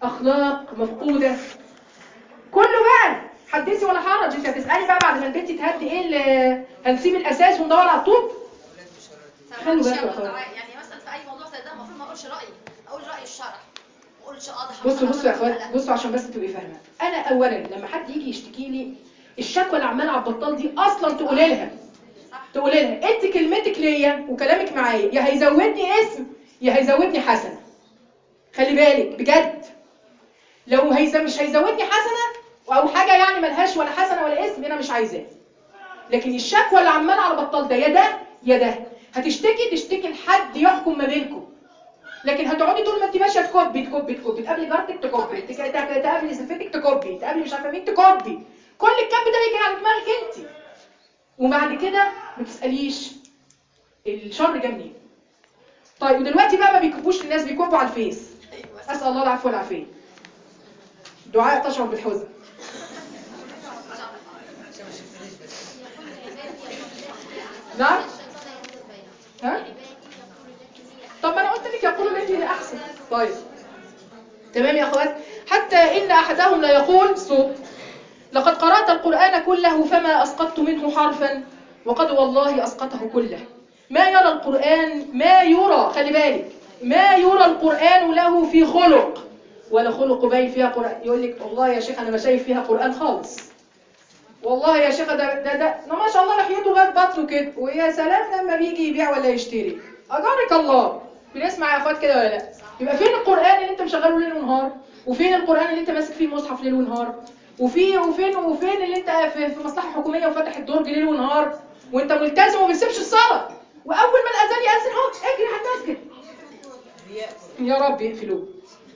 اخلاق مفقوده، كله بقى حدثي ولا حرج. انت هتسالي بقى بعد ما البنت تهدي ايه اللي هنسيب الاساس وندور على الطوب؟ خلوا بالكم يا اخوات. يعني مثلا في اي موضوع زي ده المفروض ما اقولش رايي، اقول راي الشرع، ما اقولش بصوا يا اخوات، بصوا عشان بس تبقي فاهمه. انا اولا لما حد يجي يشتكي لي الشكوى اللي عماله على البطال دي اصلا تقولي لها انت كلمتك ليا وكلامك معايا يا هيزودني اسم يا هيزودني حسنه. خلي بالك بجد، لو مش هيزودني حسنه او حاجه يعني ملهاش ولا حسنه ولا اسم انا مش عايزاه. لكن الشكوى اللي عماله على بطال ده يا ده تشتكي لحد يحكم ما بينكم. لكن هتقعدي طول ما انت ماشيه تكبي تقابلي جارتك تكبي، تقابلي زفتك تكبي، تقابلي مش عارفه مين تكبي، كل الكب ده بيجي على دماغك انت. وبعد كده ما تساليش الشر جه منين. طيب ودلوقتي بقى ما بيكبوش الناس، بيكبوا على الفيس. اسال الله العفو والعافيه. دعاء تشعر بالحزن. نعم. ها؟ طب ما انا قلت لك يقولوا التي هي احسن. طيب تمام يا اخوات. حتى ان احدهم لا يقول صوت لقد قرأت القرآن كله فما اسقطت منه حرفا وقد والله اسقطه كله. ما يرى القرآن خلي بالك، ما يرى القرآن له في خلق ولا خلق باين فيها قرآن. يقول لك والله يا شيخ انا ما شايف فيها قرآن خالص، والله يا شيخ ده ما شاء الله لحيته لغايه بطنه كده، ويا سلام لما بيجي يبيع ولا يشتري. اجارك الله. بنسمع يا اخوات كده ولا لا؟ يبقى فين القرآن اللي انت مشغله ليل ونهار؟ وفين القرآن اللي انت ماسك فيه المصحف ليل ونهار؟ وفين اللي انت في مصلحه حكوميه وفاتح الدرج ليل ونهار وانت ملتزم وما بتسيبش الصلاه، واول ما الاذان ياذن اهو اجري على المسجد. يا رب يقفلوه.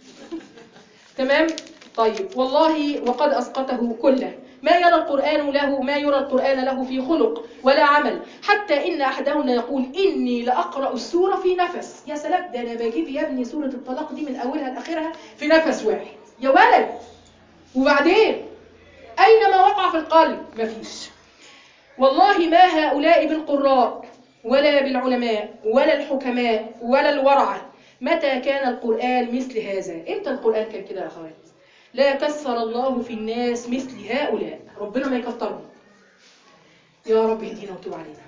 تمام. طيب والله وقد اسقطه كله. ما يرى القرآن له في خلق ولا عمل، حتى إن أحدهم يقول إني لأقرأ السورة في نفس. يا سلام، ده أنا بجيب يا ابني سورة الطلاق دي من أولها لآخرها في نفس واحد يا ولد. وبعدين أين ما وقع في القلب؟ مفيش. والله ما هؤلاء بالقراء ولا بالعلماء ولا الحكماء ولا الورعة. متى كان القرآن مثل هذا؟ إمتى القرآن كان كده يا أخوات؟ لا كثر الله في الناس مثل هؤلاء. ربنا ما يكثرهم. يا رب اهدينا وتب علينا.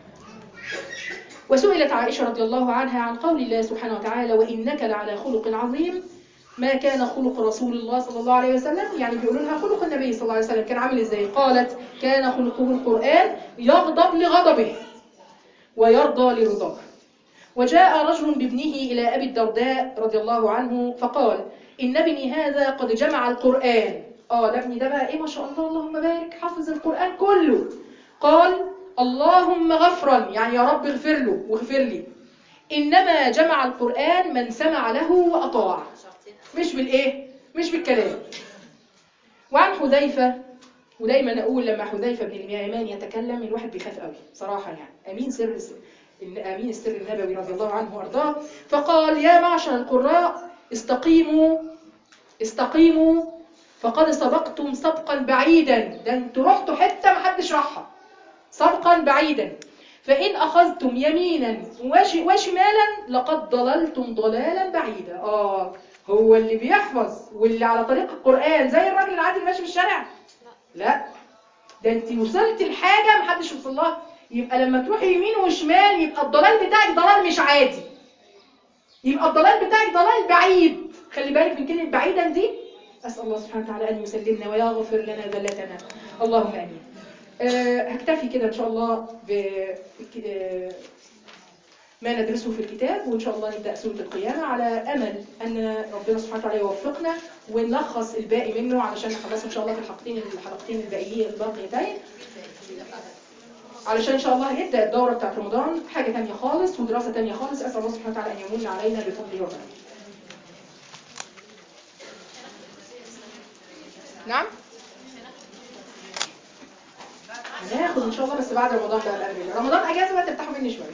وسئلت عائشة رضي الله عنها عن قول الله سبحانه وتعالى وإنك لعلى خلق عظيم. ما كان خلق رسول الله صلى الله عليه وسلم، يعني بيقولوا لها خلق النبي صلى الله عليه وسلم كان عامل ازاي؟ قالت كان خلقه القرآن يغضب لغضبه ويرضى لرضاه. وجاء رجل بابنه إلى أبي الدرداء رضي الله عنه فقال إن ابني هذا قد جمع القرآن. ده ابني ده بقى ما شاء الله اللهم بارك حفظ القرآن كله. قال اللهم غفرا، يعني يا رب اغفر له واغفر لي. إنما جمع القرآن من سمع له وأطاع، مش بالكلام. وعن حذيفة، ودايما أقول لما حذيفة بن اليمان يتكلم الواحد بيخاف قوي صراحة، يعني أمين السر النبوي رضي الله عنه وأرضاه. فقال يا معشر القراء استقيموا فقد سبقتم سبقا بعيدا. ده انتوا رحتوا حتة محدش راحها، سبقا بعيدا. فإن أخذتم يمينا وشمالا لقد ضللتم ضلالا بعيدا. هو اللي بيحفظ واللي على طريق القرآن زي الراجل العادي اللي ماشي في الشارع؟ لا، ده انت وصلت لحاجة محدش وصل لها. يبقى لما تروحي يمين وشمال يبقى الضلال بتاعك ضلال مش عادي، يبقى الضلال بتاعك ضلال بعيد. خلي بالك من كلمة بعيدا دي. أسأل الله سبحانه وتعالى أن يسلمنا ويغفر لنا ذلتنا، اللهم آمين. هكتفي كده إن شاء الله ما ندرسه في الكتاب، وإن شاء الله نبدأ سورة القيامة على أمل أن ربنا سبحانه وتعالى يوفقنا ونلخص الباقي منه علشان نخلصه إن شاء الله في الحلقتين الباقيتين، علشان إن شاء الله نبدأ الدورة بتاعت رمضان حاجة تانية خالص ودراسة تانية خالص. أسأل الله سبحانه وتعالى أن يمن علينا بفضله ورحمته. نعم؟ هناخد إن شاء الله بس بعد رمضان بقى بأمر الله. رمضان أجازة بقى تفتحوا مني شوية.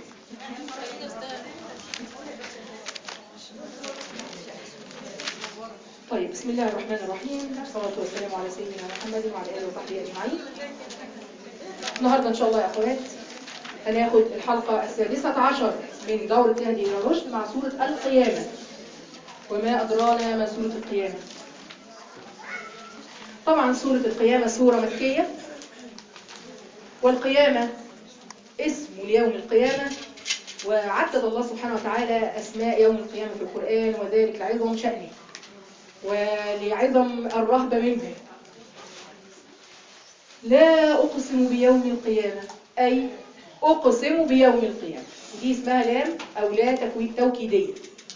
طيب بسم الله الرحمن الرحيم، والصلاة والسلام على سيدنا محمد وعلى آله وصحبه أجمعين. النهارده إن شاء الله يا أخوات هناخد الحلقة 16 من دورة يهدي إلى الرشد مع سورة القيامة. وما أدرانا ما سورة القيامة؟ طبعا سورة القيامة سورة مكية، والقيامة اسم ليوم القيامة، وعدد الله سبحانه وتعالى أسماء يوم القيامة في القرآن، وذلك لعظم شأنه ولعظم الرهبة منه. لا أقسم بيوم القيامة، أي أقسم بيوم القيامة، دي اسمها لام أو لا توكيدية.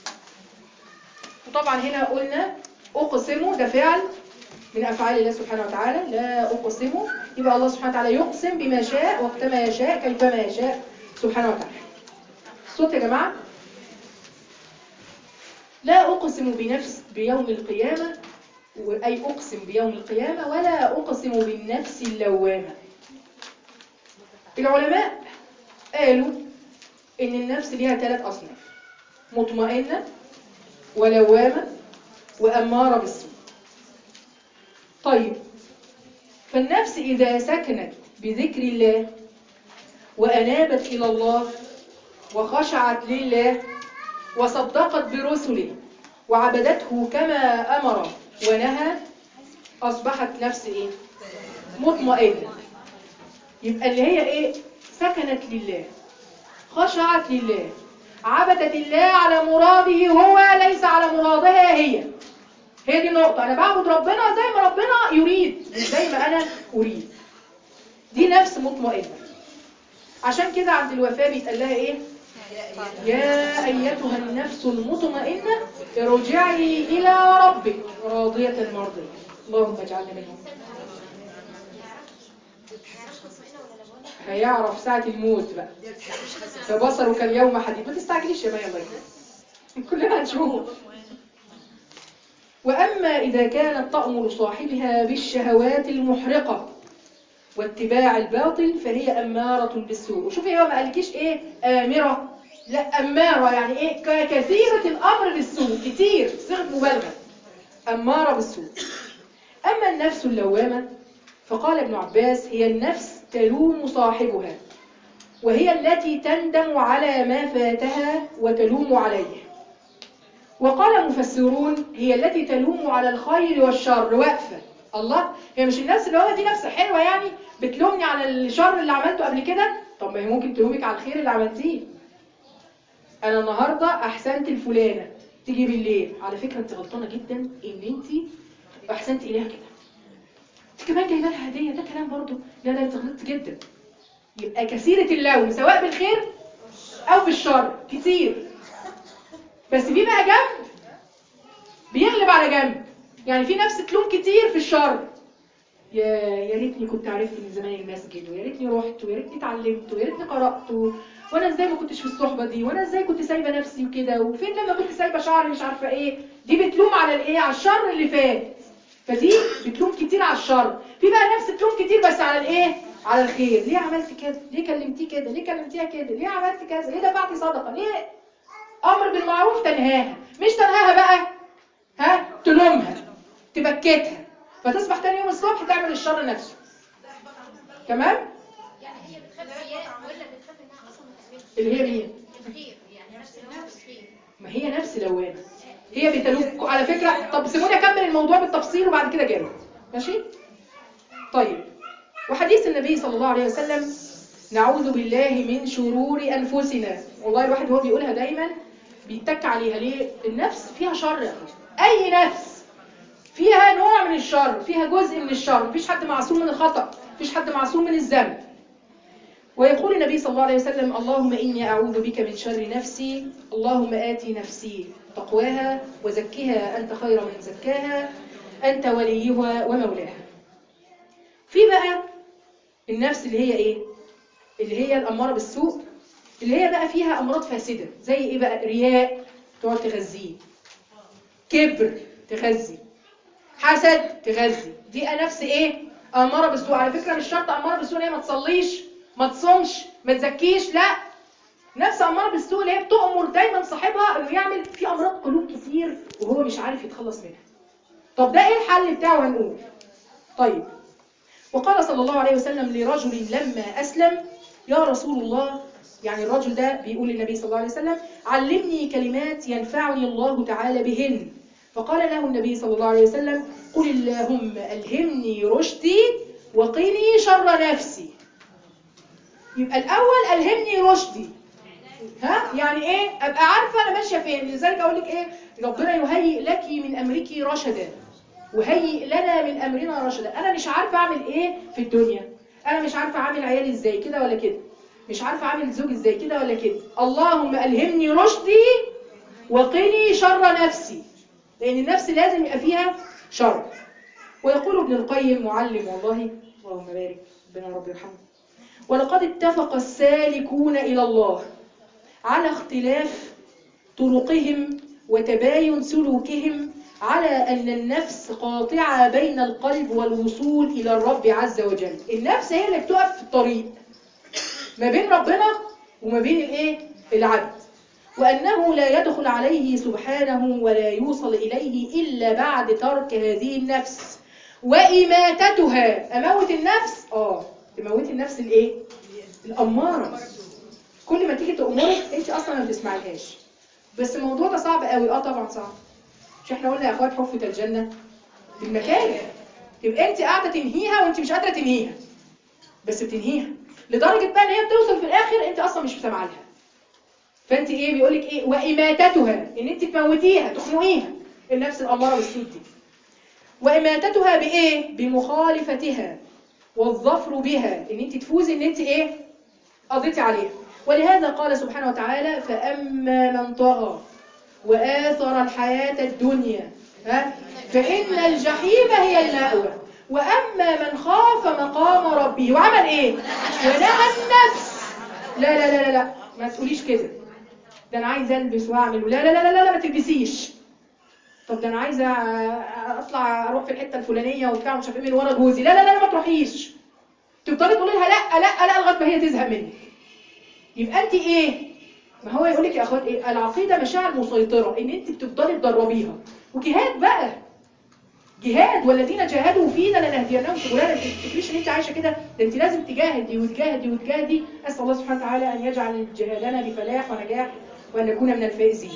وطبعا هنا قلنا أقسم ده فعل من أفعال الله سبحانه وتعالى، لا أقسم، يبقى الله سبحانه وتعالى يقسم بما شاء وقتما يشاء كيفما يشاء سبحانه وتعالى. الصوت يا جماعة. لا أقسم بيوم القيامة، أي أقسم بيوم القيامة، ولا أقسم بالنفس اللوامة. العلماء قالوا إن النفس ليها 3 أصناف: مطمئنة ولوامة وأمارة بالسوء. طيب، فالنفس إذا سكنت بذكر الله وأنابت إلى الله وخشعت لله وصدقت برسله وعبدته كما أمر ونهى، أصبحت نفس إيه؟ مطمئنة. يبقى اللي هي إيه؟ سكنت لله، خشعت لله، عبدت الله على مراده هو ليس على مرادها هي. هي دي النقطة، أنا بعبد ربنا زي ما ربنا يريد مش زي ما أنا أريد. دي نفس مطمئنة. عشان كده عند الوفاة بيتقال لها إيه؟ يا أيتها النفس المطمئنة ارجعي إلى ربك راضية مرضية. اللهم اجعلنا منهم. هيعرف ساعة الموت بقى، فبصرك اليوم حديد. ما تستعجليش يا مايا، الله يكرمك، كلنا هنشوف. وأما إذا كانت تأمر صاحبها بالشهوات المحرقة واتباع الباطل فهي أمارة بالسوء. وشوفي هو ما قالكيش إيه آمرة، لا أمارة، يعني إيه كثيرة الأمر بالسوء، كتير، صيغة مبالغة، أمارة بالسوء. أما النفس اللوامة فقال ابن عباس هي النفس تلوم صاحبها، وهي التي تندم على ما فاتها وتلوم عليه. وقال مفسرون هي التي تلوم على الخير والشر واقفة. الله، هي مش النفس اللوامة دي نفس حلوة يعني بتلومني على الشر اللي عملته قبل كده؟ طب ما هي ممكن تلومك على الخير اللي عملتيه. أنا النهاردة أحسنت الفلانة، تيجي بالليل على فكرة أنت غلطانة جدا إن أنت أحسنت إليها كده، أنت كمان جايبه لها هدية، ده كلام برضه، لا أنت غلطت جدا. يبقى كثيرة اللوم سواء بالخير أو بالشر كتير، بس في بقى جنب بيغلب على جنب. يعني في نفس تلوم كتير في الشر، يا ريتني كنت عرفت من زمان المسجد، ويا ريتني رحت، ويا ريتني اتعلمت، ويا ريتني قرأت، وانا ازاي ما كنتش في الصحبة دي، وانا ازاي كنت سايبة نفسي وكده، وفين لما كنت سايبة شعري مش عارفة ايه. دي بتلوم على الايه؟ على الشر اللي فات، فدي بتلوم كتير على الشر. في بقى نفس تلوم كتير بس على الايه؟ على الخير. ليه عملت كده؟ ليه كلمتيه كده؟ ليه كلمتيها كده؟ ليه عملت كذا؟ ليه دفعتي صدقة؟ ليه امر بالمعروف تنهاها؟ مش تنهاها بقى، تلومها، تبكتها، فتصبح تاني يوم الصبح تعمل الشر نفسه. تمام؟ يعني هي بتخاف رياء ولا بتخاف انها اصلا ما تعملش اللي هي مين؟ الخير، يعني نفس الخير. ما هي نفس لوامة، هي بتلوم على فكرة. طب سيبوني اكمل الموضوع بالتفصيل وبعد كده جاوب، ماشي؟ طيب، وحديث النبي صلى الله عليه وسلم نعوذ بالله من شرور انفسنا. والله الواحد وهو بيقولها دايما بيتك عليها. ليه؟ النفس فيها شر يا اخي، اي نفس فيها نوع من الشر، فيها جزء من الشر. مفيش حد معصوم من الخطأ، مفيش حد معصوم من الذنب. ويقول النبي صلى الله عليه وسلم اللهم إني أعوذ بك من شر نفسي، اللهم آتي نفسي تقواها وزكها أنت خير من زكاها أنت وليها ومولاها. في بقى النفس اللي هي إيه؟ اللي هي الأمارة بالسوء، اللي هي بقى فيها أمراض فاسدة. زي إيه بقى؟ رياء تقعد تغذيه، كبر تغذي، حسد تغذي. دي نفس ايه؟ اماره بالسوء. على فكره مش شرط اماره بالسوء ان هي ما تصليش، ما تصومش، ما تزكيش، لا، نفس اماره بالسوء اللي هي بتؤمر دايما صاحبها انه يعمل في امراض قلوب كتير وهو مش عارف يتخلص منها. طب ده ايه الحل بتاعه؟ هنقول. طيب، وقال صلى الله عليه وسلم لرجل لما اسلم يا رسول الله، يعني الرجل ده بيقول للنبي صلى الله عليه وسلم علمني كلمات ينفعني الله تعالى بهن. فقال له النبي صلى الله عليه وسلم قل اللهم ألهمني رشدي وقني شر نفسي. يبقى الأول ألهمني رشدي، ها يعني إيه؟ أبقى عارفة أنا ماشية فين. لذلك أقول لك إيه؟ ربنا يهيئ لك من أمرك رشدا وهيئ لنا من أمرنا رشدا. أنا مش عارفة أعمل إيه في الدنيا، أنا مش عارفة أعمل عيالي إزاي كده ولا كده، مش عارفة أعمل زوج إزاي كده ولا كده. اللهم ألهمني رشدي وقني شر نفسي، لأن النفس لازم يبقى فيها شر. ويقول ابن القيم معلم والله، اللهم بارك، ربنا رب يرحمه، ولقد اتفق السالكون إلى الله على اختلاف طرقهم وتباين سلوكهم على أن النفس قاطعة بين القلب والوصول إلى الرب عز وجل. النفس هي اللي بتقف في الطريق ما بين ربنا وما بين الايه؟ العبد، وأنه لا يدخل عليه سبحانه ولا يوصل إليه إلا بعد ترك هذه النفس وإماتتها. أموت النفس؟ تموت النفس الايه؟ الأمارة. كل ما تيجي تأمرك انت أصلا ما بتسمعلهاش. بس الموضوع ده صعب قوي. طبعا صعب. مش احنا قلنا يا اخوات حفة الجنة بالمكاره، تبقى انت قاعدة تنهيها وانت مش قادرة تنهيها، بس بتنهيها لدرجة بقى ان هي بتوصل في الآخر انت أصلا مش سامعه لها. فانت ايه بيقولك ايه؟ وإماتتها، ان انت تموتيها تخنقيها، النفس الأمارة بالسود دي. وإماتتها بإيه؟ بمخالفتها والظفر بها، ان انت تفوزي ان انت ايه؟ قضيتي عليها. ولهذا قال سبحانه وتعالى فأما من طغى وآثر الحياة الدنيا فإن الجحيم هي المأوى وأما من خاف مقام ربه وعمل ايه؟ ونهى النفس. لا لا لا لا ما تقوليش كده. ده انا عايزه البس واعمل. لا لا لا لا لا ما تلبسيش. طب ده انا عايزه اطلع اروح في الحته الفلانيه وبتاع مش عارف ايه من ورا جوزي. لا لا لا ما تروحيش. تفضلي تقولي لها لا لا لا لغايه ما هي تزهق منك. يبقى انت ايه؟ ما هو يقول لك يا اخوات ايه؟ العقيده مشاعر مسيطره، ان انت بتفضلي تدربيها. وجهاد بقى، جهاد. والذين جاهدوا فينا لنهدينهم سبلنا. ما تفتكريش ان انت عايشه كده، ده انت لازم تجاهدي وتجاهدي وتجاهدي. اسال الله سبحانه وتعالى ان يجعل جهادنا بفلاح ونجاح وان نكون من الفائزين.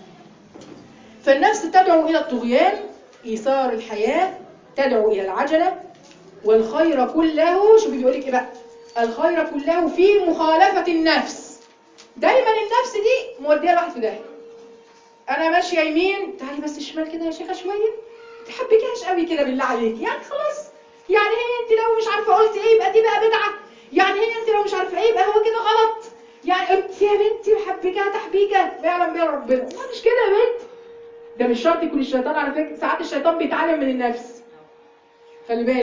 فالنفس تدعو الى الطغيان، ايثار الحياه، تدعو الى العجله، والخير كله، شوفي بيقول لك ايه بقى؟ الخير كله في مخالفه النفس. دايما النفس دي موديه الواحد في داهيه. انا ماشيه يمين، تعالي بس شمال كده يا شيخه شويه، تحبكيهاش قوي كده بالله عليك، يعني خلاص. يعني هي انت لو مش عارفه قلت ايه يبقى دي بقى بدعه، يعني هي انت لو مش عارفه ايه يبقى هو كده غلط، يعني انت يا بنتي محبكاها تحبيكه ما يعلم بها ربنا. ما مش كده يا بنت. ده مش شرط يكون الشيطان، على فكره ساعات الشيطان بيتعلم من النفس، خلي بالك.